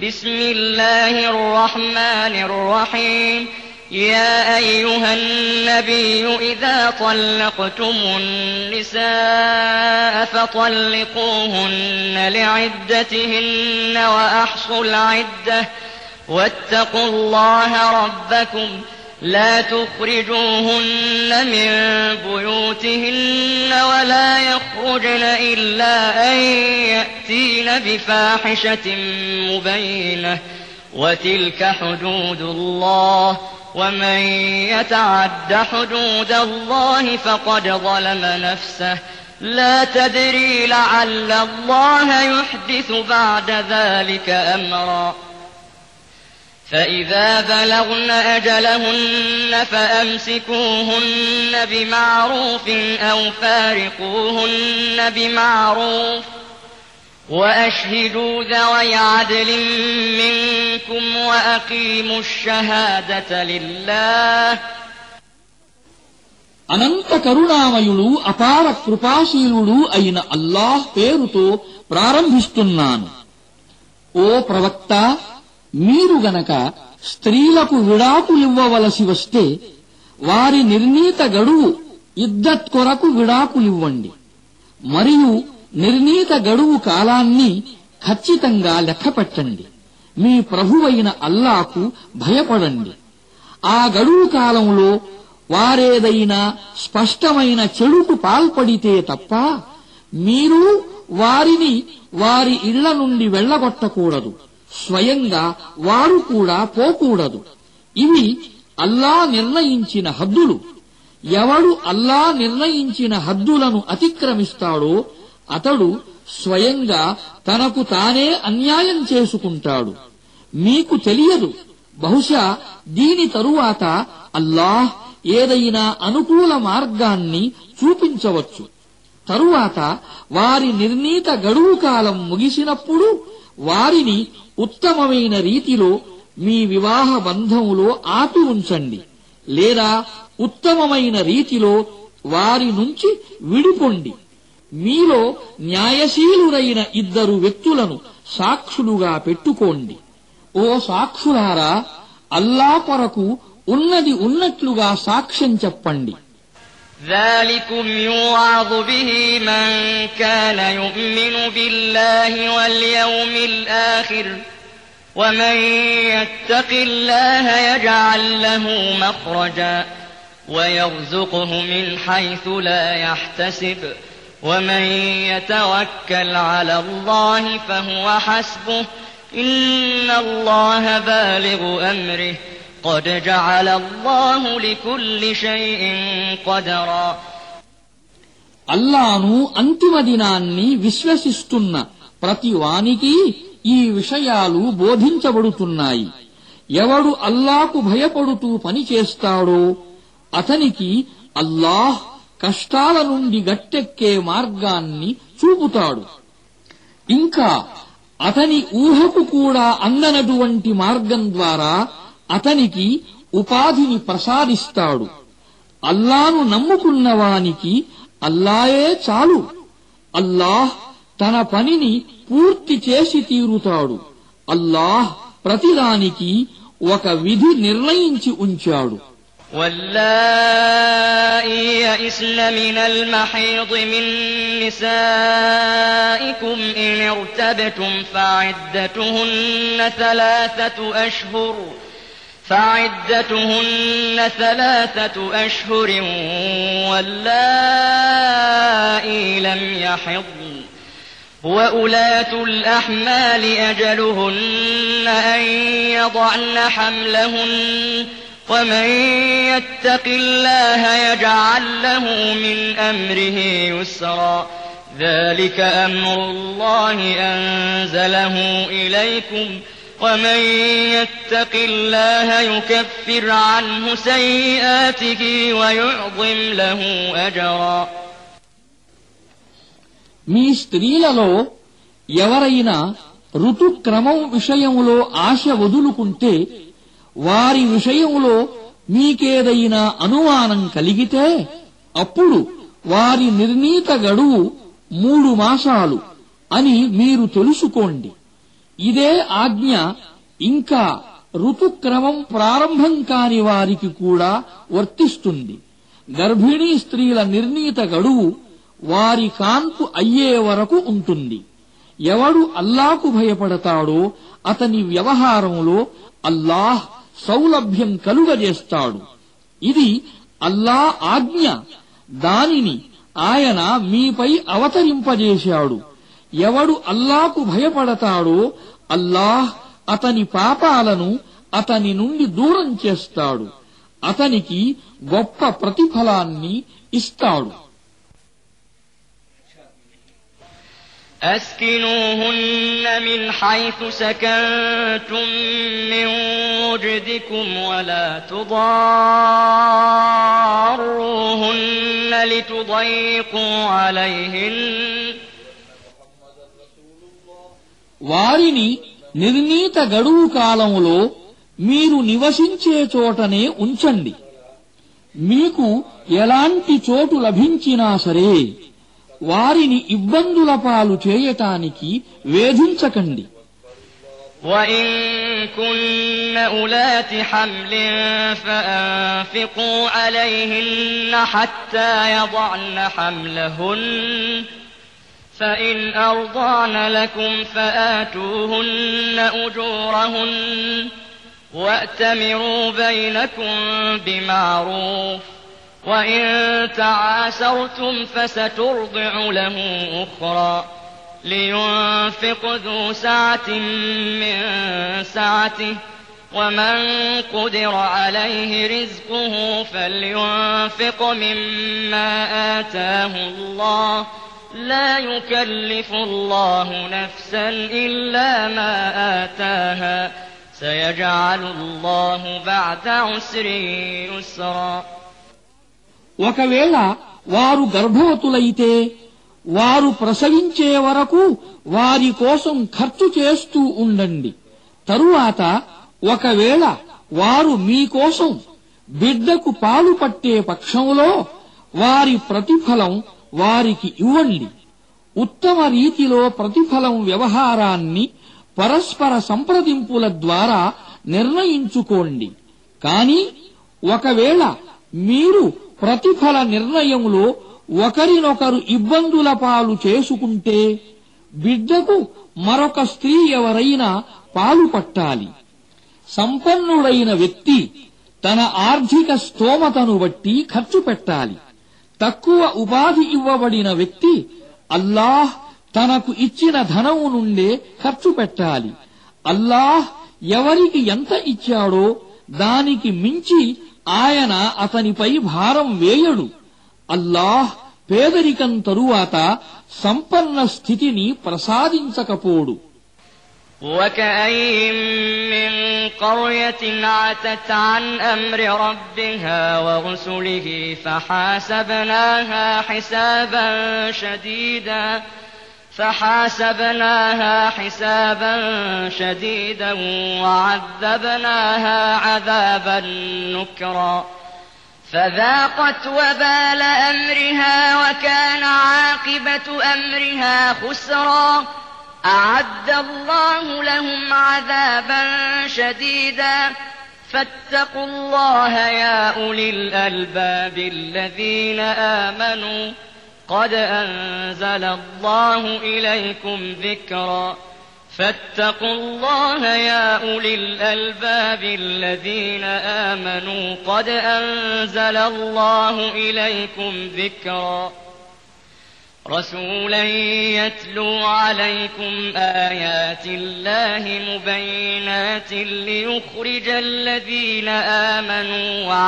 بسم الله الرحمن الرحيم يا أيها النبي إذا طلقتم النساء فطلقوهن لعدتهن وأحصوا العدة واتقوا الله ربكم لا تخرجوهن من بيوتهن ولا يخرجن إلا أن يأتين بفاحشة مبينة وتلك حدود الله ومن يتعد حدود الله فقد ظلم نفسه لا تدري لعل الله يحدث بعد ذلك أمرا فإذا بلغن أجلهن فأمسكوهن بمعروف أو فارقوهن بمعروف وأشهدوا ذوي عدل منكم وأقيموا الشهادة لله అనంత కరుణామయుడు అపార కృపాశీలుడు అయిన అల్లాహ్ పేరుతో ప్రారంభిస్తున్నాను. ఓ ప్రవక్త, మీరు గనక స్త్రీలకు విడాకులివ్వవలసి వస్తే వారి నిర్ణీత గడువు ఇద్దత్ కొరకు విడాకులివ్వండి. మరియు నిర్ణీత గడువు కాలాన్ని ఖచ్చితంగా లెక్కపెట్టండి. మీ ప్రభువైన అల్లాకు భయపడండి. ఆ గడువు కాలంలో వారేదైనా స్పష్టమైన చెడుకు పాల్పడితే తప్ప మీరు వారిని వారి ఇళ్ల నుండి వెళ్లగొట్టకూడదు. స్వయంగా వారు కూడా పోకూడదు. ఇవి అల్లా నిర్ణయించిన హద్దులు. ఎవడు అల్లా నిర్ణయించిన హద్దులను అతిక్రమిస్తాడో అతడు స్వయంగా తనకు తానే అన్యాయం చేసుకుంటాడు. మీకు తెలియదు, బహుశా దీని తరువాత అల్లాహ్ ఏదైనా అనుకూల మార్గాన్ని చూపించవచ్చు. తరువాత వారి నిర్ణీత గడువు కాలం ముగిసినప్పుడు వారిని ఉత్తమమైన రీతిలో మీ వివాహ బంధంలో ఆపి ఉంచండి, లేదా ఉత్తమమైన రీతిలో వారి నుంచి విడిపొండి. మీలో న్యాయశీలురైన ఇద్దరు వ్యక్తులను సాక్షులుగా పెట్టుకోండి. ఓ సాక్షులారా, అల్లా కొరకు ఉన్నది ఉన్నట్లుగా సాక్ష్యం చెప్పండి. ذلكم يوعظ به من كان يؤمن بالله واليوم الآخر ومن يتق الله يجعل له مخرجا ويرزقه من حيث لا يحتسب ومن يتوكل على الله فهو حسبه إن الله بالغ أمره قد جعل الله لكل شيء قدرا అల్లాను అంతిమ దినాన్ని విశ్వసిస్తున్న ప్రతి వానికి ఈ విషయాలు బోధించబడుతున్నాయి. ఎవడు అల్లాకు భయపడుతూ పనిచేస్తాడో అతనికి అల్లాహ్ కష్టాల నుండి గట్టెక్కే మార్గాన్ని చూపుతాడు. ఇంకా అతని ఊహకు కూడా అందనటువంటి మార్గం ద్వారా అతనికి ఉపాధిని ప్రసాదిస్తాడు. అల్లాను నమ్ముకున్నవానికి అల్లాయే చాలు. అల్లాహ్ తన పనిని పూర్తి చేసి తీరుతాడు. అల్లాహ్ ప్రతిదానికి ఒక విధి నిర్ణయించి ఉంచాడు. واللائي يئسن من المحيض من نسائكم إن ارتبتم فعدتهن ثلاثة أشهر واللائي لم يحضن وأولاة الأحمال أجلهن أن يضعن حملهن ومن يتق الله يجعل له من أمره يسرا ذلك أمر الله أنزله إليكم ومن يتق الله يكفر عنه سيئاته ويعظم له أجرا మీ స్త్రీలలో ఎవరైనా ఋతుక్రమం విషయంలో ఆశ వదులుకుంటే వారి విషయంలో మీకేదైనా అనుమానం కలిగితే అప్పుడు వారి నిర్ణీత గడువు 3 మాసాలు అని మీరు తెలుసుకోండి. ఇదే ఆజ్ఞ ఇంకా ఋతుక్రమం ప్రారంభం కాని వారికి కూడా వర్తిస్తుంది. గర్భిణీ స్త్రీల నిర్ణీత గడువు వారి కాన్పు అయ్యే వరకు ఉంటుంది. ఎవడు అల్లాకు భయపడతాడో అతని వ్యవహారంలో అల్లాహ్ సౌలభ్యం కలుగజేస్తాడు. ఇది అల్లాహ్ ఆజ్ఞ. దానిని ఆయన మీపై అవతరింపజేశాడు. ఎవడు అల్లాకు భయపడతాడో అల్లాహ్ అతని పాపాలను అతని నుండి దూరం చేస్తాడు. అతనికి గొప్ప ప్రతిఫలాన్ని ఇస్తాడు. أسكنوهن من حيث سكنتم من وجدكم ولا تضاروهن لتضيقوا عليهن వారిని నిర్ణీత గడువు కాలంలో మీరు నివసించే చోటనే ఉంచండి. మీకు ఎలాంటి చోటు లభించినా సరే వారిని ఇబ్బందుల పాలు చేయటానికి వేధించకండి. وَإِن كُنَّ أُولَاتِ حَمْلٍ فَأَنفِقُوا عَلَيْهِنَّ حَتَّى يَضَعْنَ حَمْلَهُنَّ فَإِنْ أَرْضَعْنَ لَكُمْ فَآتُوهُنَّ أُجُورَهُنَّ وَأْتَمِرُوا بَيْنَكُمْ بِمَعْرُوفٍ وَإِن تَعَاسَرْتُمْ فَسَتُرْضِعُ لَهُ أُخْرَى لِيُنفِقْ ذُو سَعَةٍ مِّن سَعَتِهِ وَمَن قُدِرَ عَلَيْهِ رِزْقُهُ فَلْيُنفِقْ مِمَّا آتَاهُ اللَّهُ لَا يُكَلِّفُ اللَّهُ نَفْسًا إِلَّا مَا آتَاهَا سَيَجْعَلُ اللَّهُ بَعْدَ عُسْرٍ يُسْرًا. ఒకవేళ వారు గర్భవతులైతే వారు ప్రసవించే వరకు వారి కోసం ఖర్చు చేస్తూ ఉండండి. తరువాత ఒకవేళ వారు మీకోసం బిడ్డకు పాలు పట్టే పక్షంలో వారి ప్రతిఫలం వారికి ఇవ్వండి. ఉత్తమ రీతిలో ప్రతిఫలం వ్యవహారాన్ని పరస్పర సంప్రదింపుల ద్వారా నిర్ణయించుకోండి. కాని ఒకవేళ మీరు ప్రతిఫల నిర్ణయంలో ఒకరినొకరు ఇబ్బందుల పాలు చేసుకుంటే బిడ్డకు మరొక స్త్రీ ఎవరైనా పాలు పట్టాలి. సంపన్నుడైన వ్యక్తి తన ఆర్థిక స్తోమతను బట్టి ఖర్చు పెట్టాలి. తక్కువ ఉపాధి ఇవ్వబడిన వ్యక్తి అల్లాహ్ తనకు ఇచ్చిన ధనము నుండే ఖర్చు పెట్టాలి. అల్లాహ్ ఎవరికి ఎంత ఇచ్చాడో దానికి మించి ఆయన అతనిపై భారం వేయడు. అల్లాహ్ పేదరికం తరువాత సంపన్న స్థితిని ప్రసాదించకపోడు. وَكَأَيِّن مِّن قَرْيَةٍ عَتَتْ عَنْ أَمْرِ رَبِّهَا وَرُسُلِهِ فحاسبناها حسابا شديدا وعذبناها عذابا نكرا فذاقت وبال أمرها وكان عاقبة أمرها خسرا أعد الله لهم عذابا شديدا فاتقوا الله يا أولي الألباب الذين آمنوا قد أنزل الله إليكم ذكرا فاتقوا الله يا أولي الألباب الذين آمنوا قد أنزل الله إليكم ذكرا رسولا يتلو عليكم آيات الله مبينات ليخرج الذين آمنوا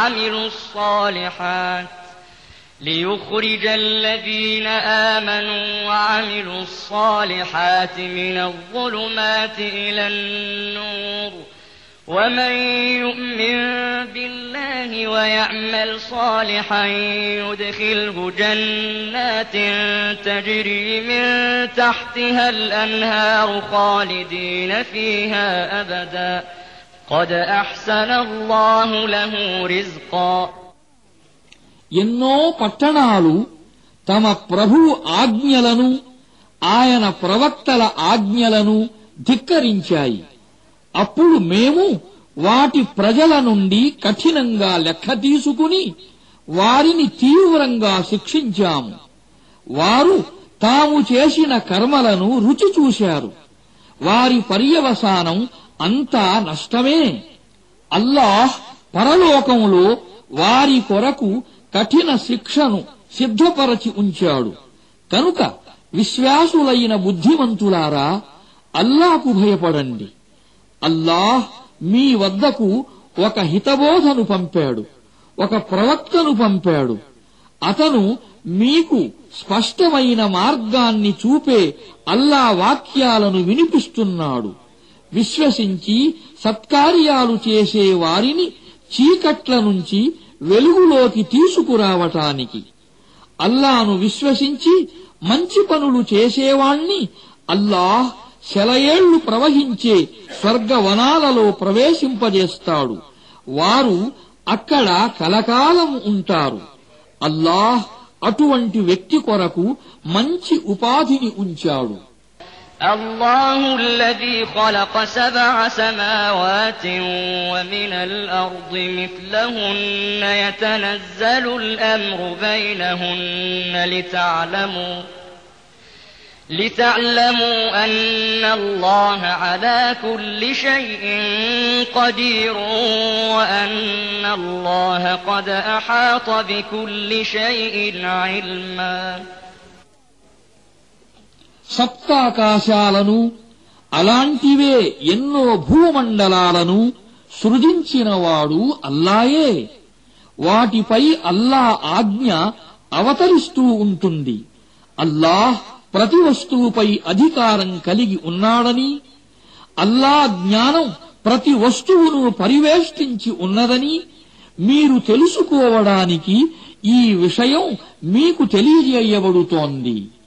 وعملوا الصالحات من الظلمات إلى النور ومن يؤمن بالله ويعمل صالحا يدخله جنات تجري من تحتها الأنهار خالدين فيها أبدا قد أحسن الله له رزقا. ఎన్నో పట్టణాలు తమ ప్రభు ఆజ్ఞలను ఆయన ప్రవక్తల ఆజ్ఞలను ధిక్కరించాయి. అప్పుడు మేము వాటి ప్రజల నుండి కఠినంగా లెక్క తీసుకుని వారిని తీవ్రంగా శిక్షించాము. వారు తాము చేసిన కర్మలను రుచి చూశారు. వారి పర్యవసానం అంతా నష్టమే. అల్లాహ్ పరలోకంలో వారి కొరకు కఠిన శిక్షను సిద్ధపరచి ఉంచాడు. కనుక విశ్వాసులైన బుద్ధిమంతులారా, అల్లాహకు భయపడండి. అల్లాహ్ మీ వద్దకు ఒక హితబోధను పంపాడు, ఒక ప్రవక్తను పంపాడు. అతను మీకు స్పష్టమైన మార్గాన్ని చూపే అల్లా వాక్యాలను వినిపిస్తున్నాడు. విశ్వసించి సత్కార్యాలు చేసే వారిని చీకట్ల నుంచి వెలుగులోకి తీసుకురావటానికి, అల్లాను విశ్వసించి మంచి పనులు చేసేవాణ్ణి అల్లాహ్ సెలయేళ్లు ప్రవహించే స్వర్గవనాలలో ప్రవేశింపజేస్తాడు. వారు అక్కడ కలకాలం ఉంటారు. అల్లాహ్ అటువంటి వ్యక్తి కొరకు మంచి ఉపాధిని ఉంచాడు. الله الذي خلق 7 سماوات ومن الأرض مثلهن يتنزل الأمر بينهن لتعلموا أن الله على كل شيء قدير وأن الله قد أحاط بكل شيء علما. సప్తాకాశాలను అలాంటివే ఎన్నో భూమండలాలను సృజించినవాడు అల్లాయే. వాటిపై అల్లా ఆజ్ఞ అవతరిస్తూ ఉంటుంది. అల్లాహ్ ప్రతి వస్తువుపై అధికారం కలిగి ఉన్నాడని, అల్లా జ్ఞానం ప్రతి వస్తువును పరివేష్టించి ఉన్నదని మీరు తెలుసుకోవడానికి ఈ విషయం మీకు తెలియజేయబడుతోంది.